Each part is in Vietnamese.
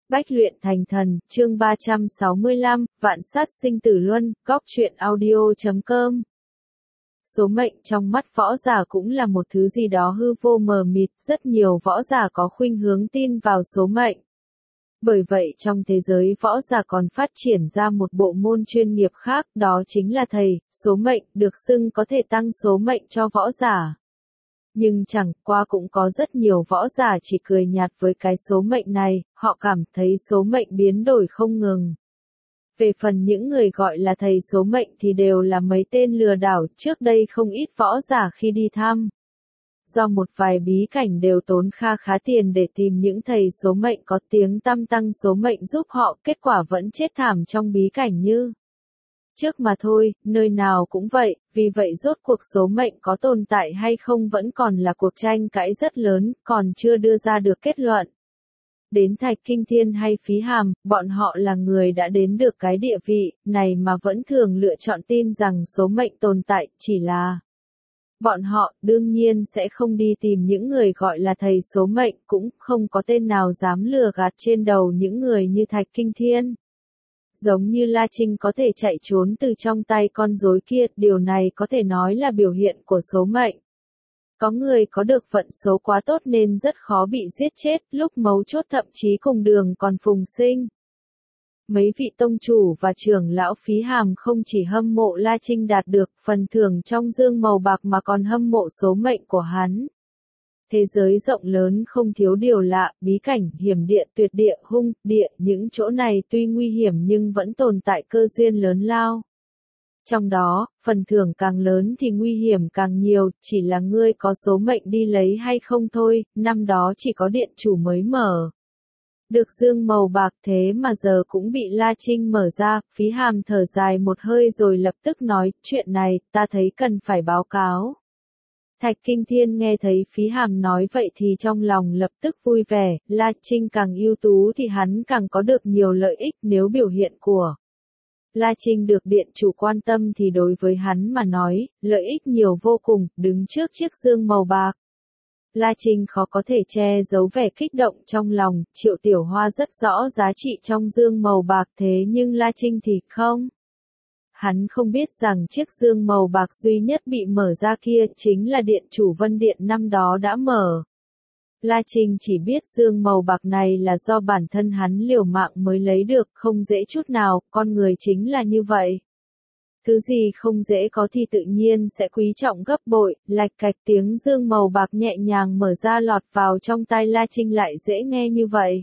Bách luyện thành thần, chương 365, vạn sát sinh tử luân, góc truyện audio.com. Số mệnh trong mắt võ giả cũng là một thứ gì đó hư vô mờ mịt, rất nhiều võ giả có khuynh hướng tin vào số mệnh. Bởi vậy trong thế giới võ giả còn phát triển ra một bộ môn chuyên nghiệp khác, đó chính là thầy, số mệnh, được xưng có thể tăng số mệnh cho võ giả. Nhưng chẳng qua cũng có rất nhiều võ giả chỉ cười nhạt với cái số mệnh này, họ cảm thấy số mệnh biến đổi không ngừng. Về phần những người gọi là thầy số mệnh thì đều là mấy tên lừa đảo, trước đây không ít võ giả khi đi thăm. Do một vài bí cảnh đều tốn kha khá tiền để tìm những thầy số mệnh có tiếng tăm tăng số mệnh giúp họ, kết quả vẫn chết thảm trong bí cảnh như trước mà thôi, nơi nào cũng vậy, vì vậy rốt cuộc số mệnh có tồn tại hay không vẫn còn là cuộc tranh cãi rất lớn, còn chưa đưa ra được kết luận. Đến Thạch Kinh Thiên hay Phí Hàm, bọn họ là người đã đến được cái địa vị này mà vẫn thường lựa chọn tin rằng số mệnh tồn tại, chỉ là bọn họ đương nhiên sẽ không đi tìm những người gọi là thầy số mệnh, cũng không có tên nào dám lừa gạt trên đầu những người như Thạch Kinh Thiên. Giống như La Trinh có thể chạy trốn từ trong tay con rối kia, điều này có thể nói là biểu hiện của số mệnh. Có người có được vận số quá tốt nên rất khó bị giết chết, lúc mấu chốt thậm chí cùng đường còn phùng sinh. Mấy vị tông chủ và trưởng lão Phí Hàm không chỉ hâm mộ La Trinh đạt được phần thưởng trong dương màu bạc mà còn hâm mộ số mệnh của hắn. Thế giới rộng lớn không thiếu điều lạ, bí cảnh, hiểm địa, tuyệt địa, hung địa, những chỗ này tuy nguy hiểm nhưng vẫn tồn tại cơ duyên lớn lao. Trong đó, phần thưởng càng lớn thì nguy hiểm càng nhiều, chỉ là ngươi có số mệnh đi lấy hay không thôi, năm đó chỉ có điện chủ mới mở được dương màu bạc, thế mà giờ cũng bị La Trinh mở ra. Phí Hàm thở dài một hơi rồi lập tức nói, chuyện này, ta thấy cần phải báo cáo. Thạch Kinh Thiên nghe thấy Phí Hàm nói vậy thì trong lòng lập tức vui vẻ, La Trinh càng ưu tú thì hắn càng có được nhiều lợi ích, nếu biểu hiện của La Trinh được điện chủ quan tâm thì đối với hắn mà nói, lợi ích nhiều vô cùng, đứng trước chiếc dương màu bạc. La Trinh khó có thể che giấu vẻ kích động trong lòng, Triệu Tiểu Hoa rất rõ giá trị trong dương màu bạc thế nhưng La Trinh thì không. Hắn không biết rằng chiếc dương màu bạc duy nhất bị mở ra kia chính là điện chủ Vân Điện năm đó đã mở. La Trinh chỉ biết dương màu bạc này là do bản thân hắn liều mạng mới lấy được, không dễ chút nào, con người chính là như vậy. Thứ gì không dễ có thì tự nhiên sẽ quý trọng gấp bội, lạch cạch tiếng dương màu bạc nhẹ nhàng mở ra lọt vào trong tai La Trinh lại dễ nghe như vậy.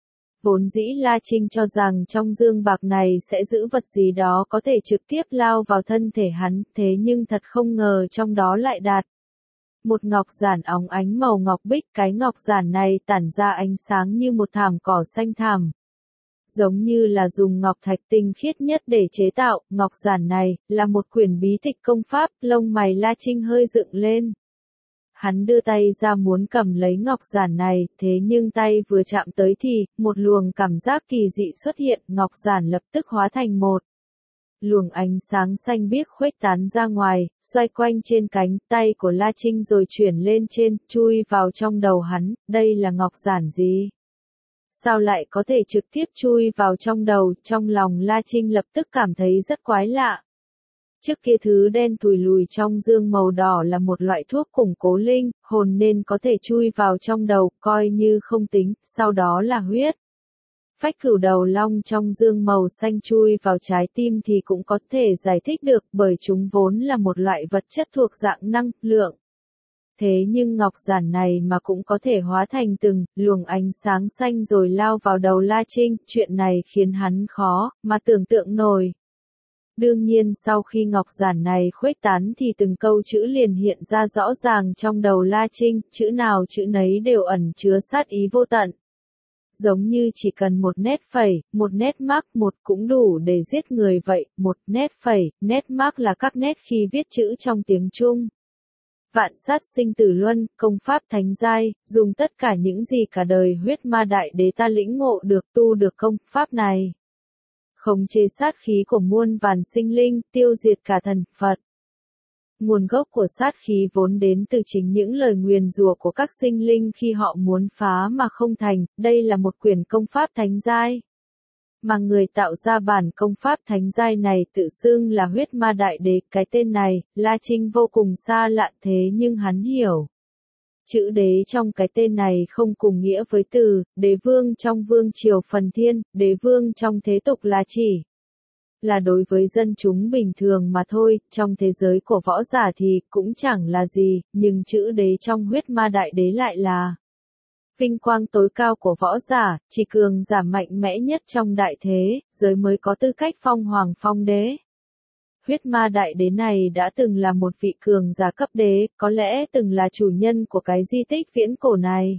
Vốn dĩ La Trinh cho rằng trong dương bạc này sẽ giữ vật gì đó có thể trực tiếp lao vào thân thể hắn, thế nhưng thật không ngờ trong đó lại đặt một ngọc giản óng ánh màu ngọc bích, cái ngọc giản này tản ra ánh sáng như một thảm cỏ xanh thẳm. Giống như là dùng ngọc thạch tinh khiết nhất để chế tạo, ngọc giản này là một quyển bí tịch công pháp, lông mày La Trinh hơi dựng lên. Hắn đưa tay ra muốn cầm lấy ngọc giản này, thế nhưng tay vừa chạm tới thì, một luồng cảm giác kỳ dị xuất hiện, ngọc giản lập tức hóa thành một luồng ánh sáng xanh biếc khuếch tán ra ngoài, xoay quanh trên cánh tay của La Trinh rồi chuyển lên trên, chui vào trong đầu hắn, đây là ngọc giản gì? Sao lại có thể trực tiếp chui vào trong đầu, trong lòng La Trinh lập tức cảm thấy rất quái lạ. Trước kia thứ đen thùi lùi trong dương màu đỏ là một loại thuốc củng cố linh hồn nên có thể chui vào trong đầu, coi như không tính, sau đó là huyết phách cửu đầu long trong dương màu xanh chui vào trái tim thì cũng có thể giải thích được bởi chúng vốn là một loại vật chất thuộc dạng năng lượng. Thế nhưng ngọc giản này mà cũng có thể hóa thành từng luồng ánh sáng xanh rồi lao vào đầu La Trinh, chuyện này khiến hắn khó mà tưởng tượng nổi. Đương nhiên sau khi ngọc giản này khuếch tán thì từng câu chữ liền hiện ra rõ ràng trong đầu La Trinh, chữ nào chữ nấy đều ẩn chứa sát ý vô tận. Giống như chỉ cần một nét phẩy, một nét mác một cũng đủ để giết người vậy, một nét phẩy, nét mác là các nét khi viết chữ trong tiếng Trung. Vạn sát sinh tử luân, công pháp thánh giai, dùng tất cả những gì cả đời huyết ma đại đế ta lĩnh ngộ được tu được công pháp này. Khống chế sát khí của muôn vàn sinh linh, tiêu diệt cả thần Phật. Nguồn gốc của sát khí vốn đến từ chính những lời nguyền rủa của các sinh linh khi họ muốn phá mà không thành, đây là một quyển công pháp thánh giai. Mà người tạo ra bản công pháp thánh giai này tự xưng là huyết ma đại đế, cái tên này, La Trinh vô cùng xa lạ thế nhưng hắn hiểu. Chữ đế trong cái tên này không cùng nghĩa với từ, đế vương trong vương triều phần thiên, đế vương trong thế tục là chỉ là đối với dân chúng bình thường mà thôi, trong thế giới của võ giả thì cũng chẳng là gì, nhưng chữ đế trong huyết ma đại đế lại là vinh quang tối cao của võ giả, chỉ cường giả mạnh mẽ nhất trong đại thế, giới mới có tư cách phong hoàng phong đế. Huyết ma đại đế này đã từng là một vị cường giả cấp đế, có lẽ từng là chủ nhân của cái di tích viễn cổ này.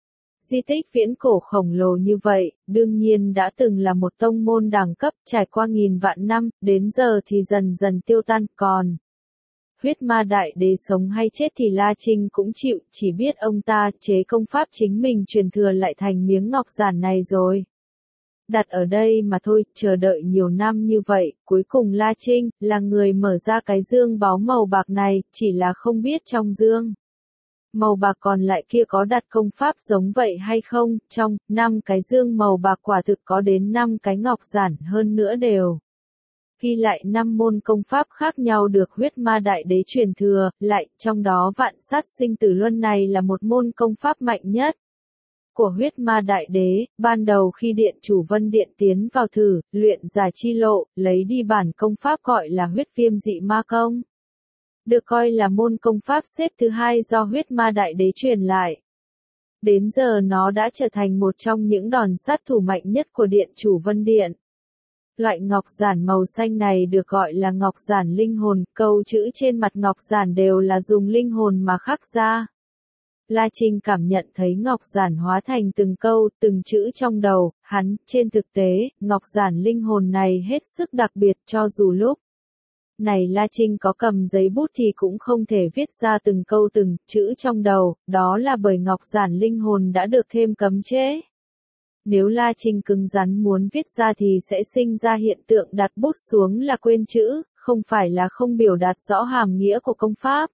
Di tích viễn cổ khổng lồ như vậy, đương nhiên đã từng là một tông môn đẳng cấp, trải qua nghìn vạn năm, đến giờ thì dần dần tiêu tan, còn huyết ma đại đế sống hay chết thì La Trinh cũng chịu, chỉ biết ông ta chế công pháp chính mình truyền thừa lại thành miếng ngọc giản này rồi. Đặt ở đây mà thôi, chờ đợi nhiều năm như vậy, cuối cùng La Trinh, là người mở ra cái dương báu màu bạc này, chỉ là không biết trong dương màu bạc còn lại kia có đặt công pháp giống vậy hay không, trong 5 cái dương màu bạc quả thực có đến 5 cái ngọc giản hơn nữa đều ghi lại 5 môn công pháp khác nhau được huyết ma đại đế truyền thừa, lại, trong đó vạn sát sinh tử luân này là một môn công pháp mạnh nhất của huyết ma đại đế. Ban đầu khi điện chủ Vân Điện tiến vào thử, luyện giả chi lộ, lấy đi bản công pháp gọi là huyết viêm dị ma công. Được coi là môn công pháp xếp thứ hai do huyết ma đại đế truyền lại. Đến giờ nó đã trở thành một trong những đòn sát thủ mạnh nhất của điện chủ Vân Điện. Loại ngọc giản màu xanh này được gọi là ngọc giản linh hồn, câu chữ trên mặt ngọc giản đều là dùng linh hồn mà khắc ra. La Trinh cảm nhận thấy ngọc giản hóa thành từng câu, từng chữ trong đầu, hắn, trên thực tế, ngọc giản linh hồn này hết sức đặc biệt cho dù lúc này La Trinh có cầm giấy bút thì cũng không thể viết ra từng câu từng chữ trong đầu, đó là bởi ngọc giản linh hồn đã được thêm cấm chế. Nếu La Trinh cứng rắn muốn viết ra thì sẽ sinh ra hiện tượng đặt bút xuống là quên chữ, không phải là không biểu đạt rõ hàm nghĩa của công pháp.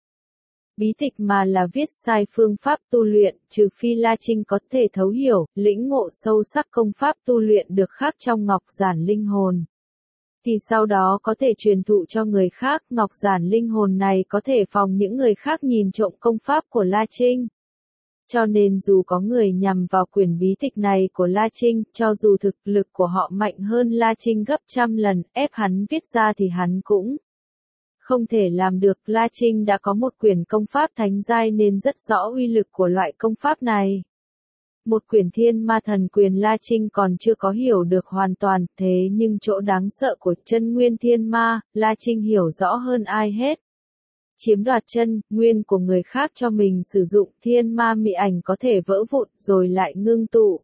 Bí tịch mà là viết sai phương pháp tu luyện, trừ phi La Trinh có thể thấu hiểu, lĩnh ngộ sâu sắc công pháp tu luyện được khắc trong ngọc giản linh hồn. Thì sau đó có thể truyền thụ cho người khác, ngọc giản linh hồn này có thể phòng những người khác nhìn trộm công pháp của La Trinh. Cho nên dù có người nhằm vào quyển bí tịch này của La Trinh, cho dù thực lực của họ mạnh hơn La Trinh gấp trăm lần, ép hắn viết ra thì hắn cũng không thể làm được. La Trinh đã có một quyển công pháp thánh giai nên rất rõ uy lực của loại công pháp này. Một quyển thiên ma thần quyền La Trinh còn chưa có hiểu được hoàn toàn, thế nhưng chỗ đáng sợ của chân nguyên thiên ma, La Trinh hiểu rõ hơn ai hết. Chiếm đoạt chân nguyên của người khác cho mình sử dụng, thiên ma mị ảnh có thể vỡ vụn rồi lại ngưng tụ.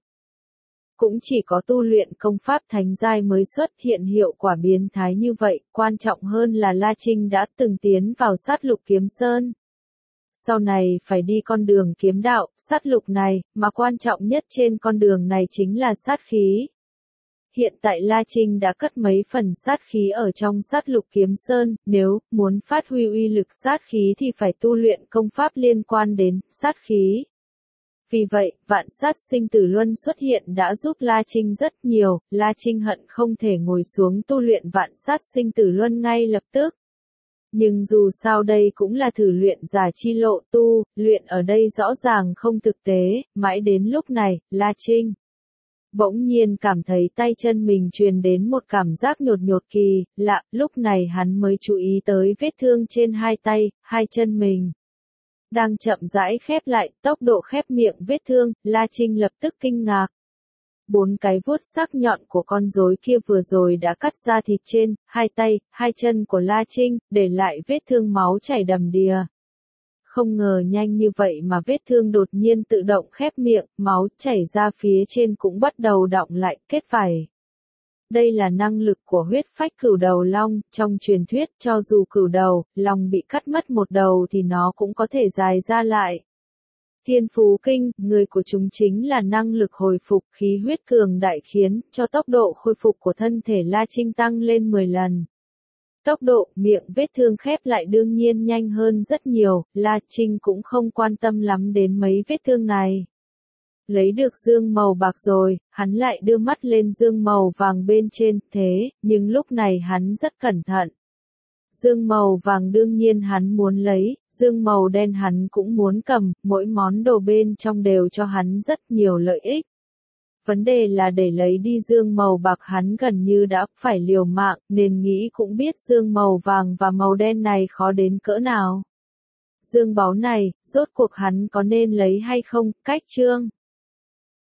Cũng chỉ có tu luyện công pháp thánh giai mới xuất hiện hiệu quả biến thái như vậy, quan trọng hơn là La Trinh đã từng tiến vào sát lục kiếm sơn. Sau này phải đi con đường kiếm đạo, sát lục này, mà quan trọng nhất trên con đường này chính là sát khí. Hiện tại La Trinh đã cất mấy phần sát khí ở trong sát lục kiếm sơn, nếu muốn phát huy uy lực sát khí thì phải tu luyện công pháp liên quan đến sát khí. Vì vậy, vạn sát sinh tử luân xuất hiện đã giúp La Trinh rất nhiều, La Trinh hận không thể ngồi xuống tu luyện vạn sát sinh tử luân ngay lập tức. Nhưng dù sao đây cũng là thử luyện giả chi lộ, tu luyện ở đây rõ ràng không thực tế, mãi đến lúc này, La Trinh bỗng nhiên cảm thấy tay chân mình truyền đến một cảm giác nhột nhột kỳ lạ, lúc này hắn mới chú ý tới vết thương trên hai tay, hai chân mình đang chậm rãi khép lại, tốc độ khép miệng vết thương, La Trinh lập tức kinh ngạc. 4 cái vuốt sắc nhọn của con rối kia vừa rồi đã cắt ra thịt trên hai tay, hai chân của La Trinh, để lại vết thương máu chảy đầm đìa. Không ngờ nhanh như vậy mà vết thương đột nhiên tự động khép miệng, máu chảy ra phía trên cũng bắt đầu đọng lại, kết vảy. Đây là năng lực của huyết phách cửu đầu long, trong truyền thuyết cho dù cửu đầu, long bị cắt mất một đầu thì nó cũng có thể dài ra lại. Thiên phú kinh, người của chúng chính là năng lực hồi phục khí huyết cường đại khiến cho tốc độ khôi phục của thân thể La Trinh tăng lên 10 lần. Tốc độ, miệng vết thương khép lại đương nhiên nhanh hơn rất nhiều, La Trinh cũng không quan tâm lắm đến mấy vết thương này. Lấy được dương màu bạc rồi, hắn lại đưa mắt lên dương màu vàng bên trên, thế, nhưng lúc này hắn rất cẩn thận. Dương màu vàng đương nhiên hắn muốn lấy, dương màu đen hắn cũng muốn cầm, mỗi món đồ bên trong đều cho hắn rất nhiều lợi ích. Vấn đề là để lấy đi dương màu bạc hắn gần như đã phải liều mạng, nên nghĩ cũng biết dương màu vàng và màu đen này khó đến cỡ nào. Dương báu này, rốt cuộc hắn có nên lấy hay không, cách chương.